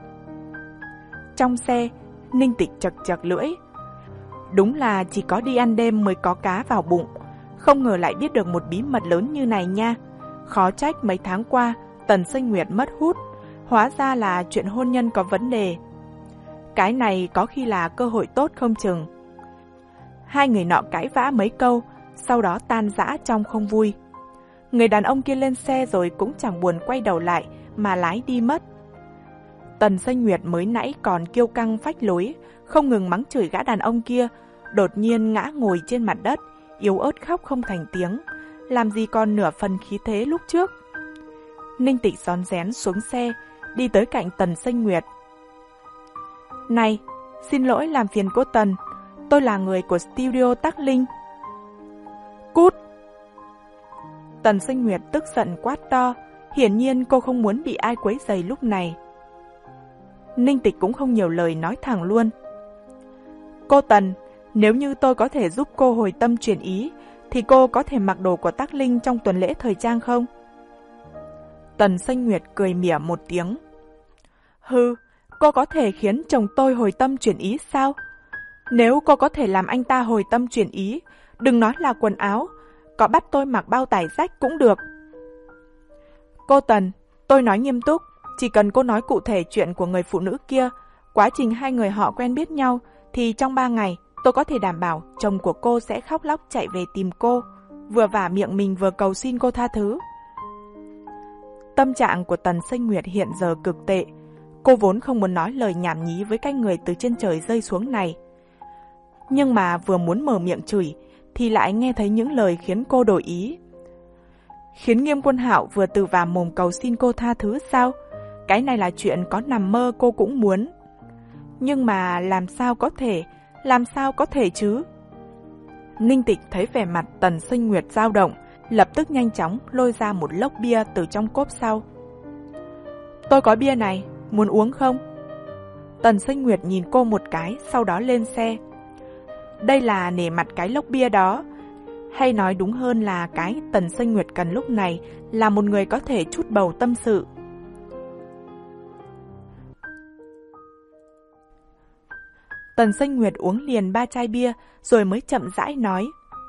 Trong xe, Ninh Tịch chật chật lưỡi. Đúng là chỉ có đi ăn đêm mới có cá vào bụng. Không ngờ lại biết được một bí mật lớn như này nha. Khó trách mấy tháng qua Tần Xanh Nguyệt mất hút, hóa ra là chuyện hôn nhân có vấn đề. Cái này có khi là cơ hội tốt không chừng. Hai người nọ cãi vã mấy câu, sau đó tan rã trong không vui. Người đàn ông kia lên xe rồi cũng chẳng buồn quay đầu lại mà lái đi mất. Tần Xanh Nguyệt mới nãy còn kiêu căng phách lối, không ngừng mắng chửi gã đàn ông kia, đột nhiên ngã ngồi trên mặt đất, yếu ớt khóc không thành tiếng, làm gì còn nửa phần khí thế lúc trước. Ninh Tịch rón rén xuống xe, đi tới cạnh Tần Xanh Nguyệt. Này, xin lỗi làm phiền cô Tần, tôi là người của studio Tắc Linh. Cút! Tần Xanh Nguyệt tức giận quát to, hiển nhiên cô không muốn bị ai quấy rầy lúc này. Ninh Tịch cũng không nhiều lời nói thẳng luôn. Cô Tần, nếu như tôi có thể giúp cô hồi tâm chuyển ý, thì cô có thể mặc đồ của Tắc Linh trong tuần lễ thời trang không? Tần Xanh Nguyệt cười mỉa một tiếng. Hừ, cô có thể khiến chồng tôi hồi tâm chuyển ý sao? Nếu cô có thể làm anh ta hồi tâm chuyển ý, đừng nói là quần áo, có bắt tôi mặc bao tải rách cũng được. Cô Tần, tôi nói nghiêm túc, chỉ cần cô nói cụ thể chuyện của người phụ nữ kia, quá trình hai người họ quen biết nhau, thì trong ba ngày tôi có thể đảm bảo chồng của cô sẽ khóc lóc chạy về tìm cô, vừa vả miệng mình vừa cầu xin cô tha thứ. Tâm trạng của Tần Xanh Nguyệt hiện giờ cực tệ. Cô vốn không muốn nói lời nhảm nhí với cái người từ trên trời rơi xuống này. Nhưng mà vừa muốn mở miệng chửi, thì lại nghe thấy những lời khiến cô đổi ý. Khiến Nghiêm Quân Hạo vừa từ vào mồm cầu xin cô tha thứ sao? Cái này là chuyện có nằm mơ cô cũng muốn. Nhưng mà làm sao có thể, làm sao có thể chứ? Ninh Tịch thấy vẻ mặt Tần Xanh Nguyệt dao động, lập tức nhanh chóng lôi ra một lốc bia từ trong cốp sau. Tôi có bia này, muốn uống không? Tần Xanh Nguyệt nhìn cô một cái, sau đó lên xe. Đây là nể mặt cái lốc bia đó. Hay nói đúng hơn là cái Tần Xanh Nguyệt cần lúc này là một người có thể trút bầu tâm sự. Tần Xanh Nguyệt uống liền ba chai bia rồi mới chậm rãi nói.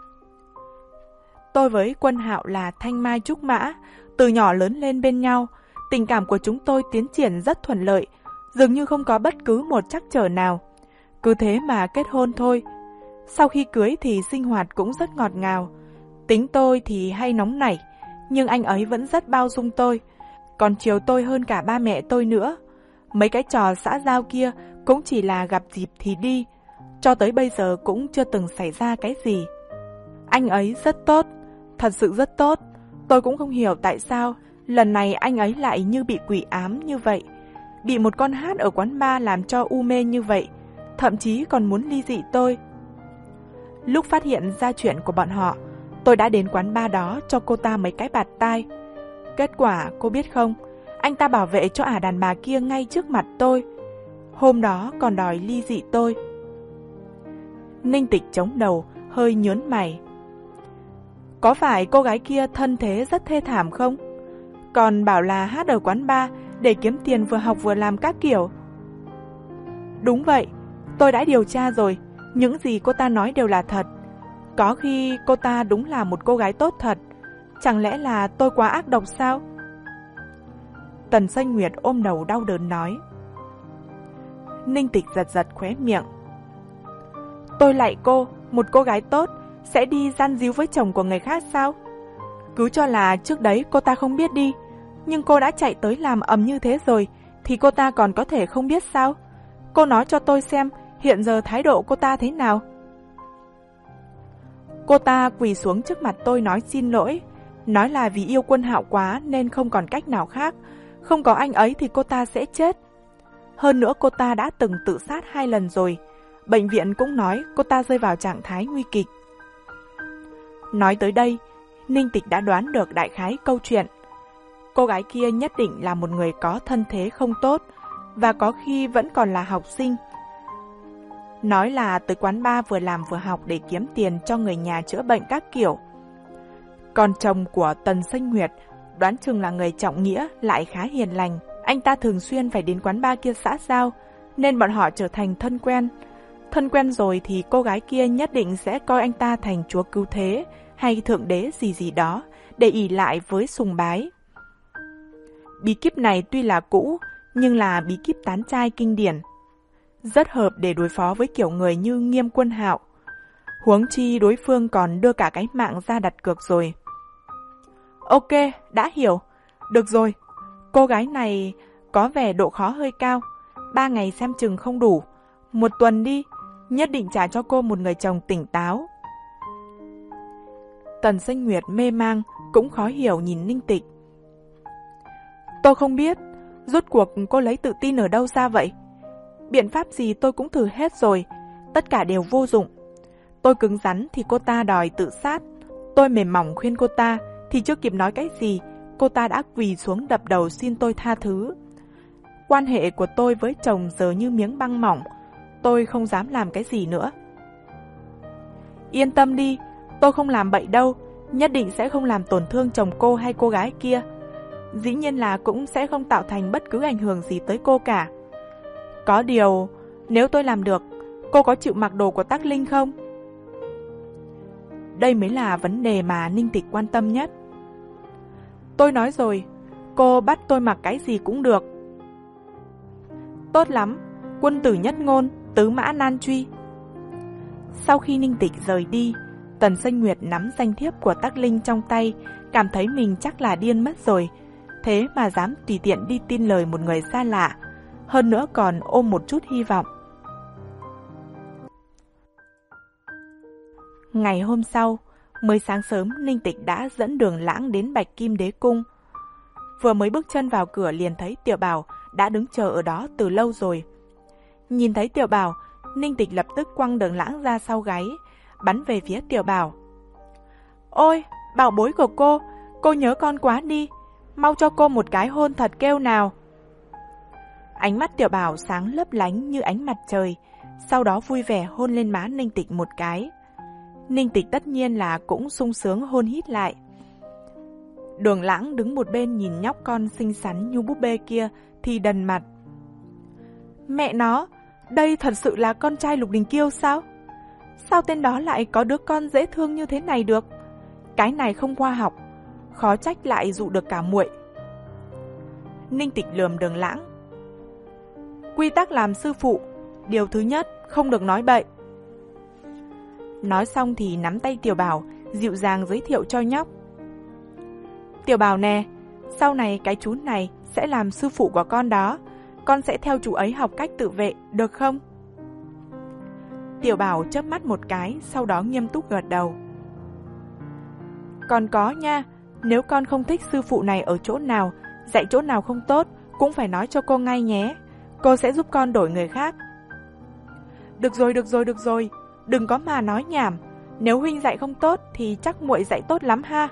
Tôi với Quân Hạo là thanh mai trúc mã, từ nhỏ lớn lên bên nhau. Tình cảm của chúng tôi tiến triển rất thuận lợi, dường như không có bất cứ một trắc trở nào. Cứ thế mà kết hôn thôi. Sau khi cưới thì sinh hoạt cũng rất ngọt ngào. Tính tôi thì hay nóng nảy, nhưng anh ấy vẫn rất bao dung tôi, còn chiều tôi hơn cả ba mẹ tôi nữa. Mấy cái trò xã giao kia cũng chỉ là gặp dịp thì đi, cho tới bây giờ cũng chưa từng xảy ra cái gì. Anh ấy rất tốt, thật sự rất tốt. Tôi cũng không hiểu tại sao lần này anh ấy lại như bị quỷ ám như vậy, bị một con hát ở quán bar làm cho u mê như vậy, thậm chí còn muốn ly dị tôi. Lúc phát hiện ra chuyện của bọn họ, tôi đã đến quán bar đó cho cô ta mấy cái bạt tai. Kết quả cô biết không, anh ta bảo vệ cho ả đàn bà kia ngay trước mặt tôi. Hôm đó còn đòi ly dị tôi. Ninh Tịch chống đầu, hơi nhớn mày. Có phải cô gái kia thân thế rất thê thảm không? Còn bảo là hát ở quán bar để kiếm tiền vừa học vừa làm các kiểu. Đúng vậy, tôi đã điều tra rồi, những gì cô ta nói đều là thật. Có khi cô ta đúng là một cô gái tốt thật. Chẳng lẽ là tôi quá ác độc sao? Tần Xanh Nguyệt ôm đầu đau đớn nói. Ninh Tịch giật giật khóe miệng. Tôi lạy cô, một cô gái tốt sẽ đi gian díu với chồng của người khác sao? Cứ cho là trước đấy cô ta không biết đi, nhưng cô đã chạy tới làm ầm như thế rồi thì cô ta còn có thể không biết sao? Cô nói cho tôi xem hiện giờ thái độ cô ta thế nào? Cô ta quỳ xuống trước mặt tôi nói xin lỗi, nói là vì yêu Quân Hạo quá nên không còn cách nào khác, không có anh ấy thì cô ta sẽ chết. Hơn nữa cô ta đã từng tự sát hai lần rồi, bệnh viện cũng nói cô ta rơi vào trạng thái nguy kịch. Nói tới đây, Ninh Tịch đã đoán được đại khái câu chuyện. Cô gái kia nhất định là một người có thân thế không tốt, và có khi vẫn còn là học sinh. Nói là tới quán bar vừa làm vừa học để kiếm tiền cho người nhà chữa bệnh các kiểu. Còn chồng của Tần Xanh Nguyệt đoán chừng là người trọng nghĩa lại khá hiền lành. Anh ta thường xuyên phải đến quán bar kia xã giao, nên bọn họ trở thành thân quen. Thân quen rồi thì cô gái kia nhất định sẽ coi anh ta thành chúa cứu thế hay thượng đế gì gì đó để ỷ lại với sùng bái. Bí kíp này tuy là cũ, nhưng là bí kíp tán trai kinh điển, rất hợp để đối phó với kiểu người như Nghiêm Quân Hạo. Huống chi đối phương còn đưa cả cái mạng ra đặt cược rồi. Ok, đã hiểu. Được rồi, cô gái này có vẻ độ khó hơi cao. Ba ngày xem chừng không đủ. Một tuần đi, nhất định trả cho cô một người chồng tỉnh táo. Tần Xanh Nguyệt mê mang, cũng khó hiểu nhìn Ninh Tịch. Tôi không biết, rốt cuộc cô lấy tự tin ở đâu ra vậy? Biện pháp gì tôi cũng thử hết rồi, tất cả đều vô dụng. Tôi cứng rắn thì cô ta đòi tự sát. Tôi mềm mỏng khuyên cô ta thì chưa kịp nói cái gì, cô ta đã quỳ xuống đập đầu xin tôi tha thứ. Quan hệ của tôi với chồng giờ như miếng băng mỏng, tôi không dám làm cái gì nữa. Yên tâm đi, tôi không làm bậy đâu, nhất định sẽ không làm tổn thương chồng cô hay cô gái kia. Dĩ nhiên là cũng sẽ không tạo thành bất cứ ảnh hưởng gì tới cô cả. Có điều, nếu tôi làm được, cô có chịu mặc đồ của Tắc Linh không? Đây mới là vấn đề mà Ninh Tịch quan tâm nhất. Tôi nói rồi, cô bắt tôi mặc cái gì cũng được. Tốt lắm, quân tử nhất ngôn, tứ mã nan truy. Sau khi Ninh Tịch rời đi, Tần Xanh Nguyệt nắm danh thiếp của Tắc Linh trong tay, cảm thấy mình chắc là điên mất rồi. Thế mà dám tùy tiện đi tin lời một người xa lạ, hơn nữa còn ôm một chút hy vọng. Ngày hôm sau, mới sáng sớm Ninh Tịch đã dẫn Đường Lãng đến Bạch Kim Đế Cung. Vừa mới bước chân vào cửa liền thấy Tiểu Bảo đã đứng chờ ở đó từ lâu rồi. Nhìn thấy Tiểu Bảo, Ninh Tịch lập tức quăng Đường Lãng ra sau gáy, bắn về phía Tiểu Bảo. Ôi, bảo bối của cô, cô nhớ con quá đi, mau cho cô một cái hôn thật kêu nào. Ánh mắt Tiểu Bảo sáng lấp lánh như ánh mặt trời, sau đó vui vẻ hôn lên má Ninh Tịch một cái. Ninh Tịch tất nhiên là cũng sung sướng hôn hít lại. Đường Lãng đứng một bên nhìn nhóc con xinh xắn như búp bê kia thì đần mặt. Mẹ nó, đây thật sự là con trai Lục Đình Kiêu sao? Sao tên đó lại có đứa con dễ thương như thế này được? Cái này không khoa học, khó trách lại dụ được cả muội. Ninh Tịch lườm Đường Lãng. Quy tắc làm sư phụ, điều thứ nhất, không được nói bậy. Nói xong thì nắm tay Tiểu Bảo, dịu dàng giới thiệu cho nhóc. Tiểu Bảo nè, sau này cái chú này sẽ làm sư phụ của con đó, con sẽ theo chú ấy học cách tự vệ, được không? Tiểu Bảo chớp mắt một cái, sau đó nghiêm túc gật đầu. Còn có nha, nếu con không thích sư phụ này ở chỗ nào, dạy chỗ nào không tốt, cũng phải nói cho cô ngay nhé. Cô sẽ giúp con đổi người khác. Được rồi, được rồi, được rồi, đừng có mà nói nhảm. Nếu huynh dạy không tốt thì chắc muội dạy tốt lắm ha.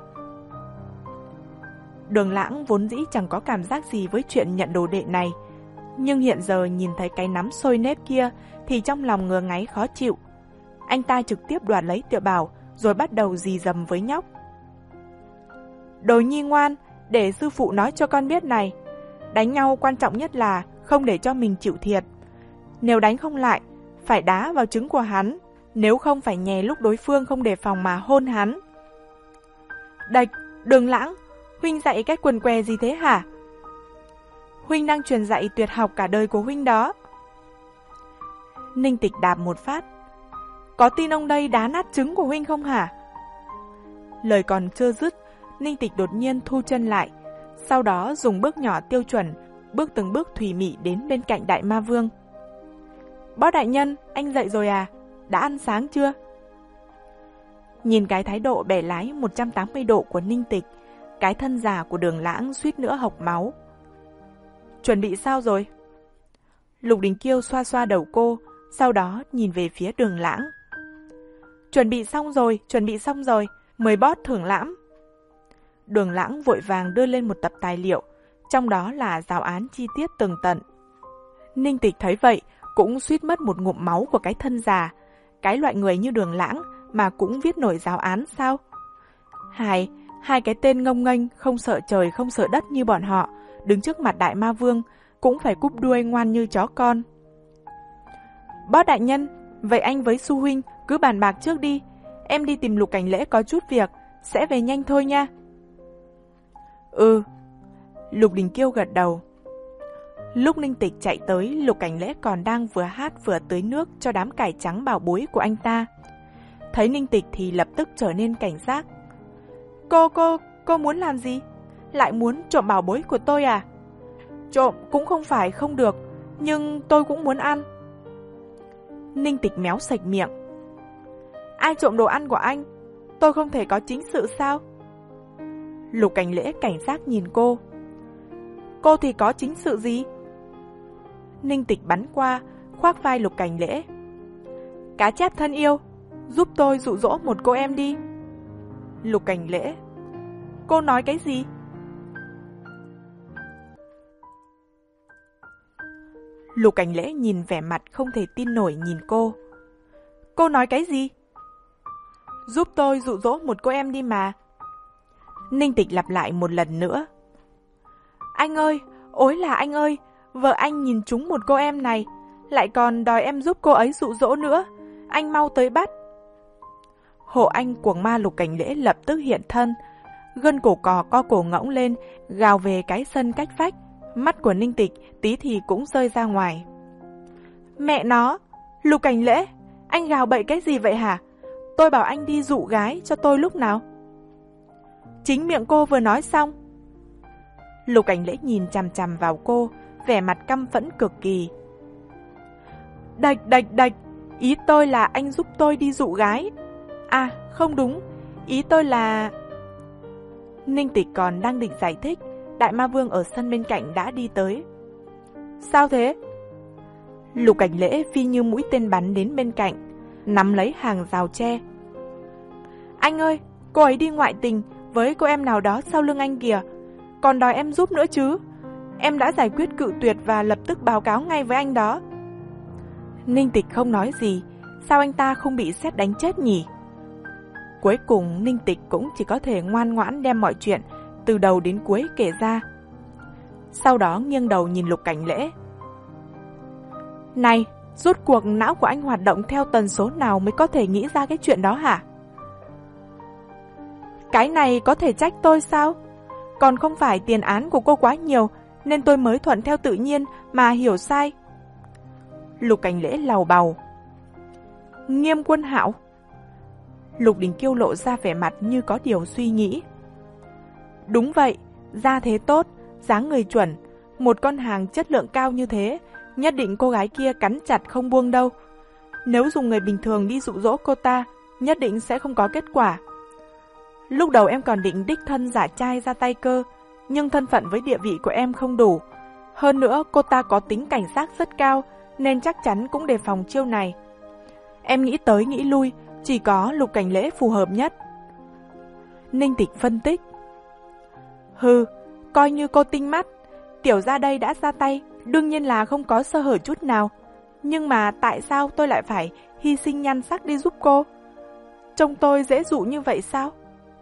Đường Lãng vốn dĩ chẳng có cảm giác gì với chuyện nhận đồ đệ này, nhưng hiện giờ nhìn thấy cái nắm sôi nếp kia thì trong lòng ngứa ngáy khó chịu. Anh ta trực tiếp đoạt lấy Tiểu Bảo rồi bắt đầu dì dầm với nhóc. Đồ nhi ngoan, để sư phụ nói cho con biết này. Đánh nhau quan trọng nhất là không để cho mình chịu thiệt. Nếu đánh không lại, phải đá vào trứng của hắn, nếu không phải nhè lúc đối phương không đề phòng mà hôn hắn. Đạch, Đường Lãng, huynh dạy cách quần què gì thế hả? Huynh đang truyền dạy tuyệt học cả đời của huynh đó. Ninh Tịch đạp một phát. Có tin ông đây đá nát trứng của huynh không hả? Lời còn chưa dứt, Ninh Tịch đột nhiên thu chân lại, sau đó dùng bước nhỏ tiêu chuẩn, bước từng bước thùy mị đến bên cạnh Đại Ma Vương. Bó đại nhân, anh dậy rồi à? Đã ăn sáng chưa? Nhìn cái thái độ bẻ lái một trăm tám mươi độ của Ninh Tịch, cái thân già của Đường Lãng suýt nữa hộc máu. Chuẩn bị sao rồi? Lục Đình Kiêu xoa xoa đầu cô, sau đó nhìn về phía Đường Lãng. Chuẩn bị xong rồi, chuẩn bị xong rồi, mời boss thưởng lãm. Đường Lãng vội vàng đưa lên một tập tài liệu, trong đó là giáo án chi tiết tường tận. Ninh Tịch thấy vậy, cũng suýt mất một ngụm máu của cái thân già. Cái loại người như Đường Lãng mà cũng viết nổi giáo án sao? Hai, hai cái tên ngông nghênh, không sợ trời không sợ đất như bọn họ, đứng trước mặt Đại Ma Vương, cũng phải cúp đuôi ngoan như chó con. Boss đại nhân, vậy anh với Su huynh cứ bàn bạc trước đi, em đi tìm Lục Cảnh Lễ có chút việc, sẽ về nhanh thôi nha. Ừ. Lục Đình Kiêu gật đầu. Lúc Ninh Tịch chạy tới, Lục Cảnh Lễ còn đang vừa hát vừa tưới nước cho đám cải trắng bảo bối của anh ta. Thấy Ninh Tịch thì lập tức trở nên cảnh giác. Cô, cô, cô muốn làm gì? Lại muốn trộm bảo bối của tôi à? Trộm cũng không phải không được, nhưng tôi cũng muốn ăn. Ninh Tịch méo sạch miệng. Ai trộm đồ ăn của anh? Tôi không thể có chính sự sao? Lục Cảnh Lễ cảnh giác nhìn cô. Cô thì có chính sự gì? Ninh Tịch bắn qua, khoác vai Lục Cảnh Lễ. Cá chép thân yêu, giúp tôi dụ dỗ một cô em đi. Lục Cảnh Lễ. Cô nói cái gì? Lục Cảnh Lễ nhìn vẻ mặt không thể tin nổi nhìn cô. Cô nói cái gì? Giúp tôi dụ dỗ một cô em đi mà. Ninh Tịch lặp lại một lần nữa. Anh ơi, ối là anh ơi, vợ anh nhìn trúng một cô em này, lại còn đòi em giúp cô ấy dụ dỗ nữa. Anh mau tới bắt. Hộ anh cuồng ma Lục Cảnh Lễ lập tức hiện thân, gân cổ cò co cổ ngỗng lên, gào về cái sân cách vách. Mắt của Ninh Tịch tí thì cũng rơi ra ngoài. Mẹ nó, Lục Cảnh Lễ, anh gào bậy cái gì vậy hả? Tôi bảo anh đi dụ gái cho tôi lúc nào? Chính miệng cô vừa nói xong. Lục Cảnh Lễ nhìn chằm chằm vào cô, vẻ mặt căm phẫn cực kỳ. Đạch đạch đạch, ý tôi là anh giúp tôi đi dụ gái. À, không đúng, ý tôi là... Ninh Tịch còn đang định giải thích, Đại Ma Vương ở sân bên cạnh đã đi tới. Sao thế? Lục Cảnh Lễ phi như mũi tên bắn đến bên cạnh, nắm lấy hàng rào tre. Anh ơi, cô ấy đi ngoại tình với cô em nào đó sau lưng anh kìa, còn đòi em giúp nữa chứ. Em đã giải quyết cự tuyệt và lập tức báo cáo ngay với anh đó. Ninh Tịch không nói gì, sao anh ta không bị sét đánh chết nhỉ? Cuối cùng Ninh Tịch cũng chỉ có thể ngoan ngoãn đem mọi chuyện từ đầu đến cuối kể ra. Sau đó nghiêng đầu nhìn Lục Cảnh Lễ. Này, rốt cuộc não của anh hoạt động theo tần số nào mới có thể nghĩ ra cái chuyện đó hả? Cái này có thể trách tôi sao? Còn không phải tiền án của cô quá nhiều nên tôi mới thuận theo tự nhiên mà hiểu sai. Lục Cảnh Lễ lầu bầu. Nghiêm Quân Hạo. Lục Đình Kiêu lộ ra vẻ mặt như có điều suy nghĩ. Đúng vậy, da thế tốt, dáng người chuẩn, một con hàng chất lượng cao như thế, nhất định cô gái kia cắn chặt không buông đâu. Nếu dùng người bình thường đi dụ dỗ cô ta, nhất định sẽ không có kết quả. Lúc đầu em còn định đích thân giả trai ra tay cơ, nhưng thân phận với địa vị của em không đủ. Hơn nữa cô ta có tính cảnh giác rất cao, nên chắc chắn cũng đề phòng chiêu này. Em nghĩ tới nghĩ lui, chỉ có Lục Cảnh Lễ phù hợp nhất. Ninh Tịch phân tích. Hừ, coi như cô tinh mắt, tiểu gia đây đã ra tay, đương nhiên là không có sơ hở chút nào. Nhưng mà tại sao tôi lại phải hy sinh nhan sắc đi giúp cô? Trông tôi dễ dụ như vậy sao?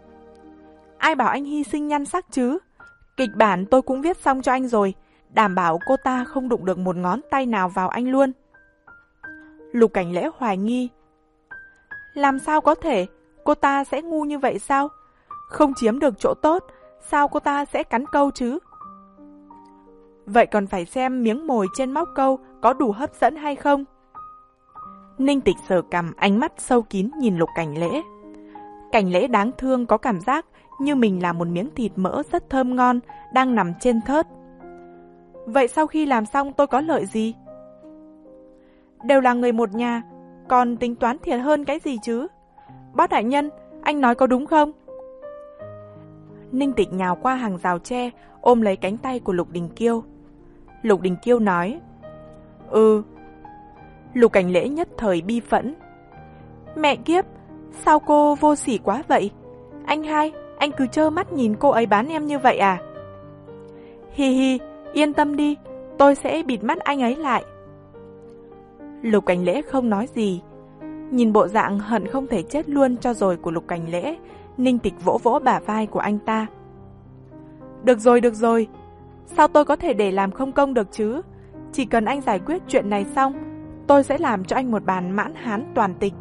Ai bảo anh hy sinh nhan sắc chứ? Kịch bản tôi cũng viết xong cho anh rồi, đảm bảo cô ta không đụng được một ngón tay nào vào anh luôn. Lục Cảnh Lễ hoài nghi. Làm sao có thể? Cô ta sẽ ngu như vậy sao? Không chiếm được chỗ tốt, sao cô ta sẽ cắn câu chứ? Vậy còn phải xem miếng mồi trên móc câu có đủ hấp dẫn hay không? Ninh Tịch sờ cằm, ánh mắt sâu kín nhìn Lục Cảnh Lễ. Cảnh Lễ đáng thương, có cảm giác như mình là một miếng thịt mỡ rất thơm ngon, đang nằm trên thớt. Vậy sau khi làm xong tôi có lợi gì? Đều là người một nhà, còn tính toán thiệt hơn cái gì chứ? Bác đại nhân, anh nói có đúng không? Ninh Tịch nhào qua hàng rào tre, ôm lấy cánh tay của Lục Đình Kiêu. Lục Đình Kiêu nói. Ừ. Lục Cảnh Lễ nhất thời bi phẫn. Mẹ kiếp, sao cô vô sỉ quá vậy? Anh hai, anh cứ trơ mắt nhìn cô ấy bán em như vậy à? Hi hi, yên tâm đi, tôi sẽ bịt mắt anh ấy lại. Lục Cảnh Lễ không nói gì. Nhìn bộ dạng hận không thể chết luôn cho rồi của Lục Cảnh Lễ, Ninh Tịch vỗ vỗ bả vai của anh ta. Được rồi, được rồi. Sao tôi có thể để làm không công được chứ? Chỉ cần anh giải quyết chuyện này xong, tôi sẽ làm cho anh một bàn mãn hán toàn tịch.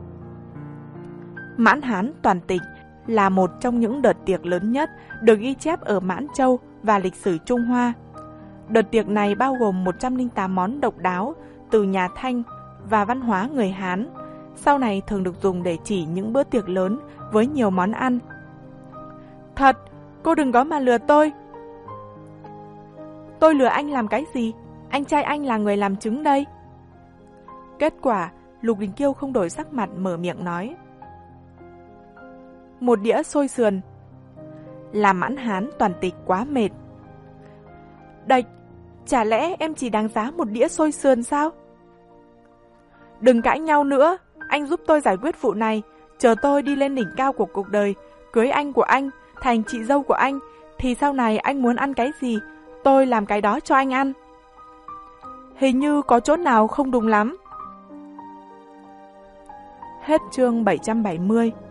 Mãn hán toàn tịch là một trong những đợt tiệc lớn nhất được ghi chép ở Mãn Châu và lịch sử Trung Hoa. Đợt tiệc này bao gồm một trăm lẻ tám món độc đáo từ nhà Thanh và văn hóa người Hán, sau này thường được dùng để chỉ những bữa tiệc lớn với nhiều món ăn. Thật, cô đừng có mà lừa tôi. Tôi lừa anh làm cái gì? Anh trai anh là người làm chứng đây. Kết quả, Lục Đình Kiêu không đổi sắc mặt mở miệng nói. Một đĩa xôi sườn. Làm mãn hán toàn tịch quá mệt. Đạch, chả lẽ em chỉ đáng giá một đĩa xôi sườn sao? Đừng cãi nhau nữa, anh giúp tôi giải quyết vụ này, chờ tôi đi lên đỉnh cao của cuộc đời, cưới anh của anh, thành chị dâu của anh, thì sau này anh muốn ăn cái gì, tôi làm cái đó cho anh ăn. Hình như có chỗ nào không đúng lắm. Hết chương bảy trăm bảy mươi.